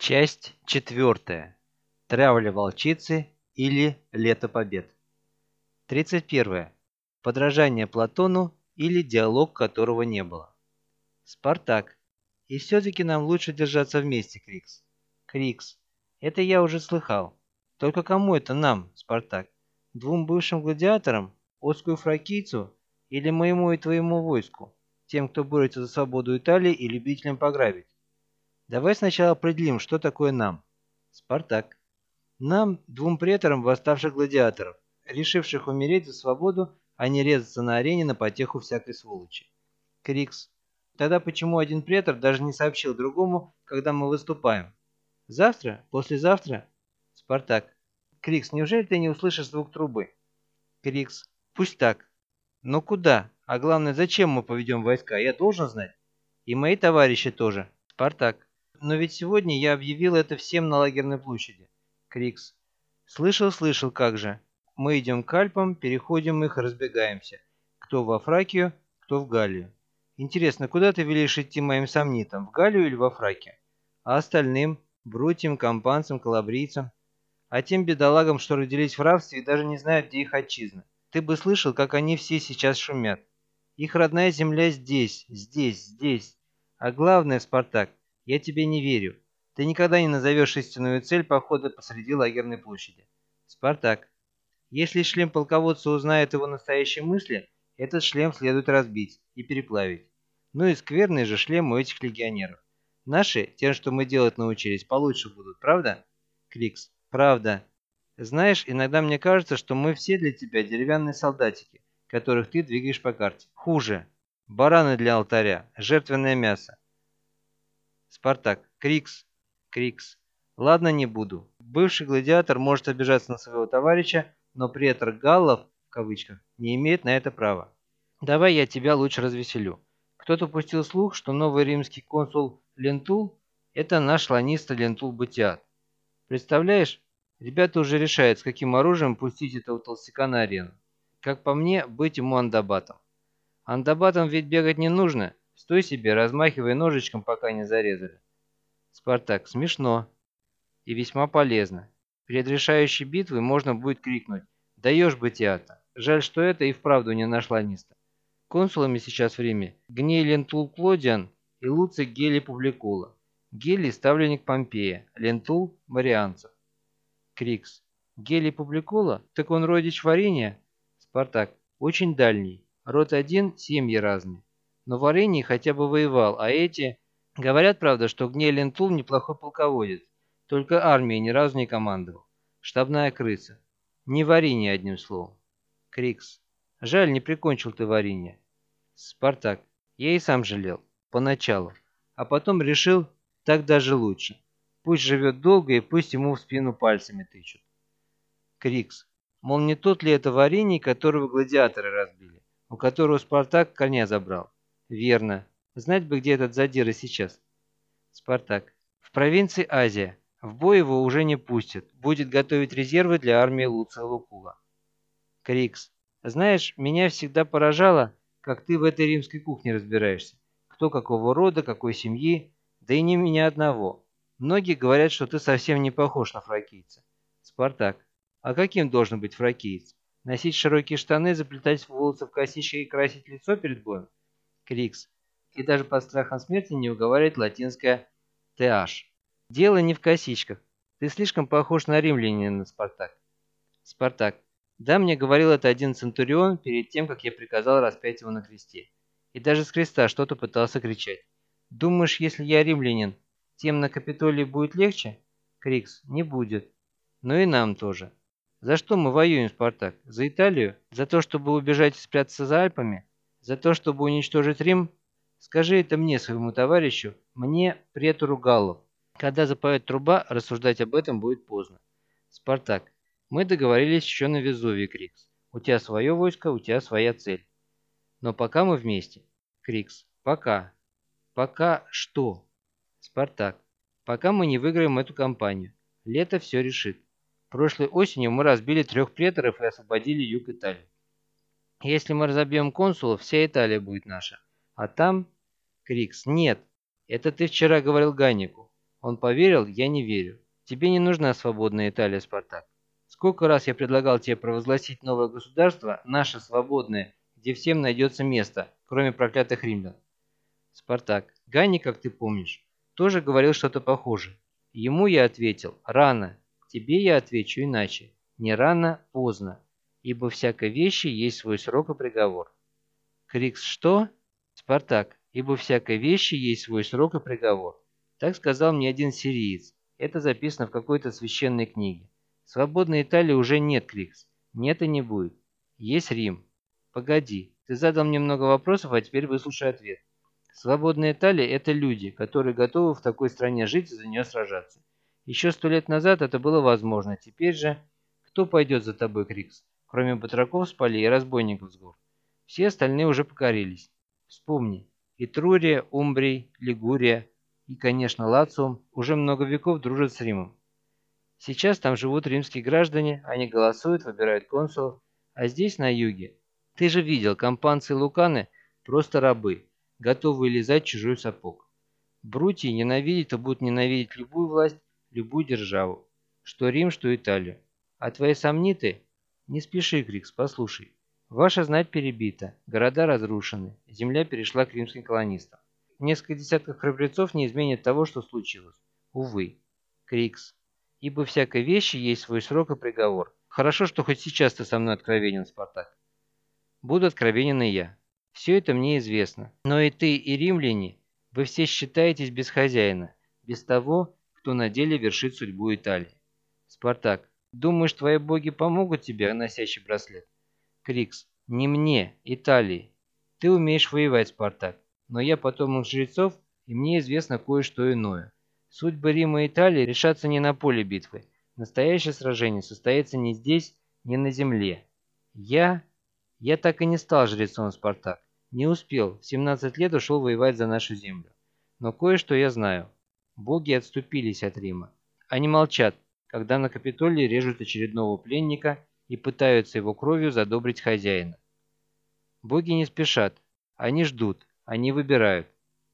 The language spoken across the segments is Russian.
Часть 4. Травля волчицы или Лето побед. 31. Подражание Платону или диалог, которого не было. Спартак. И все-таки нам лучше держаться вместе, Крикс. Крикс. Это я уже слыхал. Только кому это нам, Спартак? Двум бывшим гладиаторам? Оскую фракийцу? Или моему и твоему войску? Тем, кто борется за свободу Италии и любителям пограбить? Давай сначала определим, что такое нам. Спартак. Нам, двум преторам восставших гладиаторов, решивших умереть за свободу, а не резаться на арене на потеху всякой сволочи. Крикс. Тогда почему один претор даже не сообщил другому, когда мы выступаем? Завтра? Послезавтра? Спартак. Крикс, неужели ты не услышишь звук трубы? Крикс. Пусть так. Но куда? А главное, зачем мы поведем войска? Я должен знать. И мои товарищи тоже. Спартак. Но ведь сегодня я объявил это всем на лагерной площади. Крикс. Слышал, как же. Мы идем к Альпам, переходим их и разбегаемся. Кто во Фракию, кто в Галлию. Интересно, куда ты велишь идти моим сомнитам, в Галлию или во Фракию? А остальным, брутьям, кампанцам, калабрийцам? А тем бедолагам, что родились в рабстве и даже не знают, где их отчизна? Ты бы слышал, как они все сейчас шумят. Их родная земля здесь, здесь, здесь. А главное, Спартак, я тебе не верю. Ты никогда не назовешь истинную цель похода посреди лагерной площади. Спартак. Если шлем полководца узнает его настоящие мысли, этот шлем следует разбить и переплавить. Ну и скверный же шлем у этих легионеров. Наши, тем, что мы делать научились, получше будут, правда? Крикс. Правда. Знаешь, иногда мне кажется, что мы все для тебя деревянные солдатики, которых ты двигаешь по карте. Хуже. Бараны для алтаря, жертвенное мясо. Спартак. Крикс. Крикс. Ладно, не буду. Бывший гладиатор может обижаться на своего товарища, но претор Галлов, в кавычках, не имеет на это права. Давай я тебя лучше развеселю. Кто-то пустил слух, что новый римский консул Лентул – это наш ланиста Лентул Батиат. Представляешь, ребята уже решают, с каким оружием пустить этого толстяка на арену. Как по мне, быть ему андабатом. Андабатом ведь бегать не нужно. Стой себе, размахивай ножичком, пока не зарезали. Спартак, смешно и весьма полезно. Перед решающей битвой можно будет крикнуть «Даешь, Батиата!». Жаль, что это и вправду не наш ланиста. Консулами сейчас в Риме Гней Лентул Клодиан и Луций Гелий Публикула. Гелий – ставленник Помпея, Лентул – марианцев. Крикс. Гелий Публикула? Так он родич Вариния? Спартак. Очень дальний. Род один, семьи разные. Но Варинии хотя бы воевал, а эти... Говорят, правда, что Гней Лентул неплохой полководец. Только армией ни разу не командовал. Штабная крыса. Не Вариния, одним словом. Крикс. Жаль, не прикончил ты Вариния. Спартак. Я и сам жалел. Поначалу. А потом решил, так даже лучше. Пусть живет долго и пусть ему в спину пальцами тычут. Крикс. Мол, не тот ли это Вариний, которого гладиаторы разбили, у которого Спартак коня забрал? Верно. Знать бы, где этот задира сейчас. Спартак. В провинции Азия. В бой его уже не пустят. Будет готовить резервы для армии Луция Лукула. Крикс. Знаешь, меня всегда поражало, как ты в этой римской кухне разбираешься. Кто какого рода, какой семьи, да и не меня одного. Многие говорят, что ты совсем не похож на фракийца. Спартак. А каким должен быть фракиец? Носить широкие штаны, заплетать волосы в косички и красить лицо перед боем? Крикс. И даже под страхом смерти не уговаривает латинское «th». Дело не в косичках. Ты слишком похож на римлянина, Спартак. Спартак. Да, мне говорил это один центурион перед тем, как я приказал распять его на кресте. И даже с креста что-то пытался кричать. Думаешь, если я римлянин, тем на Капитолии будет легче? Крикс. Не будет. Но и нам тоже. За что мы воюем, Спартак? За Италию? За то, чтобы убежать и спрятаться за Альпами? За то, чтобы уничтожить Рим? Скажи это мне, своему товарищу, мне, претору Галлов. Когда запоет труба, рассуждать об этом будет поздно. Спартак. Мы договорились еще на Везувии, Крикс. У тебя свое войско, у тебя своя цель. Но пока мы вместе. Крикс. Пока. Пока что? Спартак. Пока мы не выиграем эту кампанию. Лето все решит. Прошлой осенью мы разбили 3 преторов и освободили юг Италии. Если мы разобьем консулов, вся Италия будет наша. А там... Крикс. Нет. Это ты вчера говорил Ганнику. Он поверил, я не верю. Тебе не нужна свободная Италия, Спартак. Сколько раз я предлагал тебе провозгласить новое государство, наше свободное, где всем найдется место, кроме проклятых римлян. Спартак. Ганни, как ты помнишь, тоже говорил что-то похожее. Ему я ответил: рано. Тебе я отвечу иначе. Не рано, поздно. Ибо всякой вещи есть свой срок и приговор. Крикс. Что? Спартак. Ибо всякой вещи есть свой срок и приговор. Так сказал мне один сириец. Это записано в какой-то священной книге. Свободной Италии уже нет, Крикс. Нет и не будет. Есть Рим. Погоди, ты задал мне много вопросов, а теперь выслушай ответ. Свободная Италия – это люди, которые готовы в такой стране жить и за нее сражаться. Еще 100 лет назад это было возможно. Теперь же кто пойдет за тобой, Крикс, кроме батраков с полей и разбойников с гор? Все остальные уже покорились. Вспомни, Этрурия, Умбрий, Лигурия и, конечно, Лациум уже много веков дружат с Римом. Сейчас там живут римские граждане, они голосуют, выбирают консулов, а здесь, на юге, ты же видел, кампанцы и луканы – просто рабы, готовые лизать чужой сапог. Брутии ненавидят и будут ненавидеть любую власть, любую державу, что Рим, что Италию. А твои сомниты? Не спеши, Крикс, послушай. Ваша знать перебита, города разрушены, земля перешла к римским колонистам. Несколько десятков храбрецов не изменит того, что случилось. Увы. Крикс. Ибо всякой вещи есть свой срок и приговор. Хорошо, что хоть сейчас ты со мной откровенен, Спартак. Буду откровенен и я. Все это мне известно. Но и ты, и римляне, вы все считаетесь без хозяина, без того, кто на деле вершит судьбу Италии. Спартак. Думаешь, твои боги помогут тебе, носящий браслет? Крикс. Не мне, Италии. Ты умеешь воевать, Спартак. Но я потомок жрецов, и мне известно кое-что иное. Судьбы Рима и Италии решатся не на поле битвы. Настоящее сражение состоится не здесь, не на земле. Я так и не стал жрецом, Спартак. Не успел, в 17 лет ушел воевать за нашу землю. Но кое-что я знаю. Боги отступились от Рима. Они молчат, когда на Капитолии режут очередного пленника и пытаются его кровью задобрить хозяина. Боги не спешат, они ждут, они выбирают.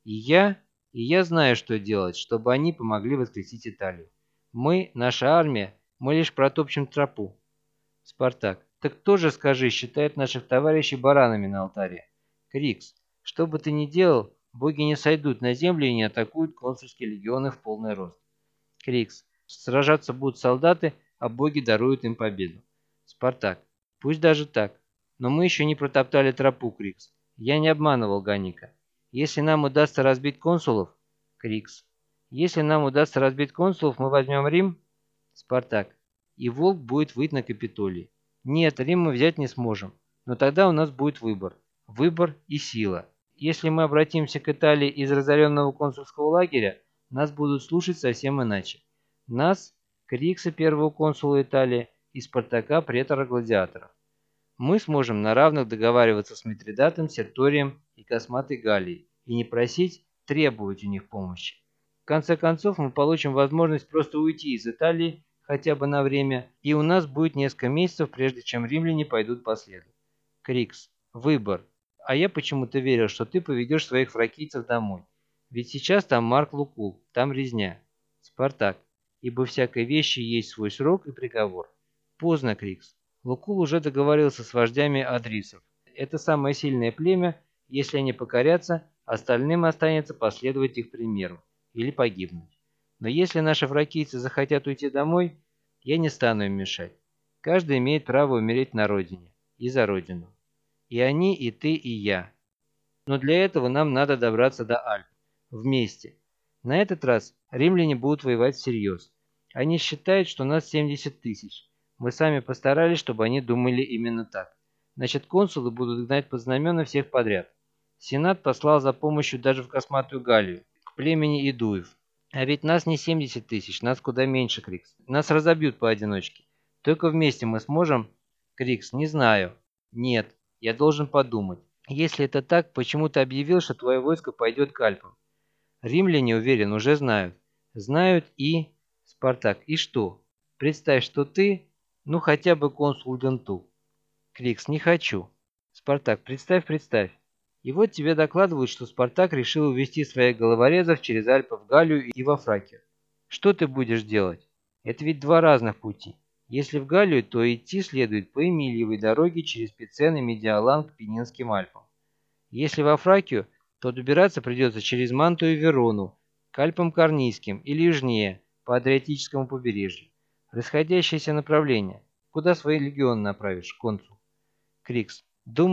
И я знаю, что делать, чтобы они помогли воскресить Италию. Мы, наша армия, мы лишь протопчем тропу. Спартак. Так кто же, скажи, считает наших товарищей баранами на алтаре? Крикс. Что бы ты ни делал, боги не сойдут на землю и не атакуют консульские легионы в полный рост. Крикс. Сражаться будут солдаты, а боги даруют им победу. Спартак. Пусть даже так. Но мы еще не протоптали тропу, Крикс. Я не обманывал Ганника. Если нам удастся разбить консулов... Крикс. Если нам удастся разбить консулов, мы возьмем Рим? Спартак. И Волк будет выть на Капитолий. Нет, Рим мы взять не сможем. Но тогда у нас будет выбор. Выбор и сила. Если мы обратимся к Италии из разоренного консульского лагеря, нас будут слушать совсем иначе. Нас, Крикса, первого консула Италии, и Спартака, претора гладиаторов. Мы сможем на равных договариваться с Митридатом, Серторием и Косматой Галлией и не просить, требовать у них помощи. В конце концов, мы получим возможность просто уйти из Италии хотя бы на время, и у нас будет несколько месяцев, прежде чем римляне пойдут по следу. Крикс. Выбор. А я почему-то верил, что ты поведешь своих фракийцев домой. Ведь сейчас там Марк Лукул, там резня. Спартак. Ибо всякой вещи есть свой срок и приговор. Поздно, Крикс. Лукул уже договорился с вождями адрисов. Это самое сильное племя, если они покорятся, остальным останется последовать их примеру или погибнуть. Но если наши фракийцы захотят уйти домой, я не стану им мешать. Каждый имеет право умереть на родине и за родину. И они, и ты, и я. Но для этого нам надо добраться до Альп. Вместе. На этот раз римляне будут воевать всерьез. Они считают, что нас 70 тысяч. Мы сами постарались, чтобы они думали именно так. Значит, консулы будут гнать под знамена всех подряд. Сенат послал за помощью даже в Косматую Галлию, к племени Идуев. А ведь нас не 70 тысяч, нас куда меньше, Крикс. Нас разобьют поодиночке. Только вместе мы сможем... Крикс, не знаю. Нет, я должен подумать. Если это так, почему ты объявил, что твое войско пойдет к Альпам? Римляне, уверен, уже знают. Знают и... Спартак, и что? Представь, что ты, ну хотя бы консул Денту. Крикс, не хочу. Спартак, представь. И вот тебе докладывают, что Спартак решил увести своих головорезов через Альпы в Галлию и во Фракию. Что ты будешь делать? Это ведь два разных пути. Если в Галлию, то идти следует по Эмильевой дороге через Пицен и Медиолан к Пенинским Альпам. Если во Фракию, то добираться придется через Манту и Верону, к Альпам Карнийским или южнее, по Адриатическому побережью. Расходящееся направление. Куда свои легионы направишь, консул? Крикс.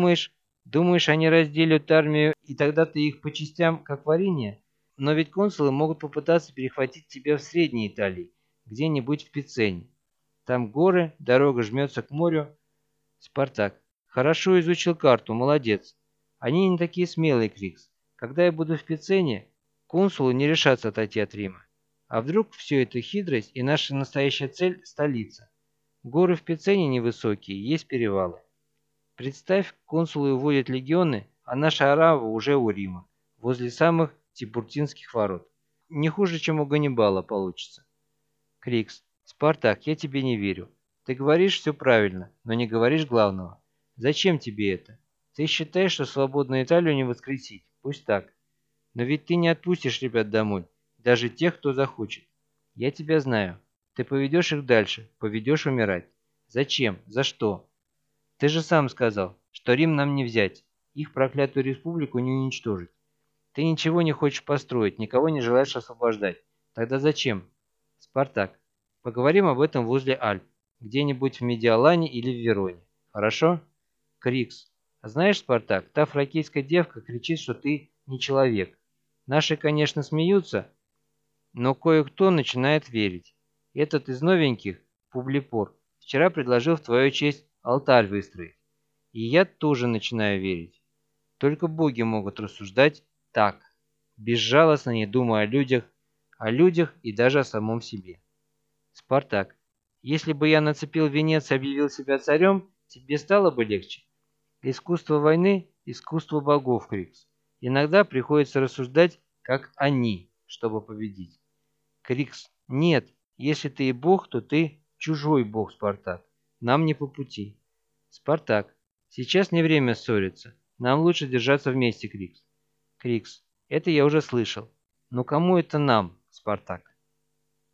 Думаешь, они разделят армию, и тогда ты их по частям, как варенье? Но ведь консулы могут попытаться перехватить тебя в Средней Италии, где-нибудь в Пицене. Там горы, дорога жмется к морю. Спартак. Хорошо изучил карту, молодец. Они не такие смелые, Крикс. Когда я буду в Пицене, консулы не решатся отойти от Рима. А вдруг все это хитрость и наша настоящая цель – столица? Горы в Пицене невысокие, есть перевалы. Представь, консулы уводят легионы, а наша арава уже у Рима, возле самых Тибуртинских ворот. Не хуже, чем у Ганнибала получится. Крикс. Спартак, я тебе не верю. Ты говоришь все правильно, но не говоришь главного. Зачем тебе это? Ты считаешь, что свободную Италию не воскресить? Пусть так. Но ведь ты не отпустишь ребят домой, даже тех, кто захочет. Я тебя знаю. Ты поведешь их дальше, поведешь умирать. Зачем? За что? Ты же сам сказал, что Рим нам не взять, их проклятую республику не уничтожить. Ты ничего не хочешь построить, никого не желаешь освобождать. Тогда зачем? Спартак, поговорим об этом возле Альп, где-нибудь в Медиалане или в Вероне. Хорошо? Крикс. Знаешь, Спартак, та фракийская девка кричит, что ты не человек. Наши, конечно, смеются, но кое-кто начинает верить. Этот из новеньких, Публипор, вчера предложил в твою честь алтарь выстроить. И я тоже начинаю верить. Только боги могут рассуждать так, безжалостно не думая о людях и даже о самом себе. Спартак, если бы я нацепил венец и объявил себя царем, тебе стало бы легче? Искусство войны – искусство богов, Крикс. Иногда приходится рассуждать, как они, чтобы победить. Крикс, нет, если ты и бог, то ты чужой бог, Спартак. Нам не по пути. Спартак, сейчас не время ссориться. Нам лучше держаться вместе, Крикс. Крикс, это я уже слышал. Но кому это нам, Спартак?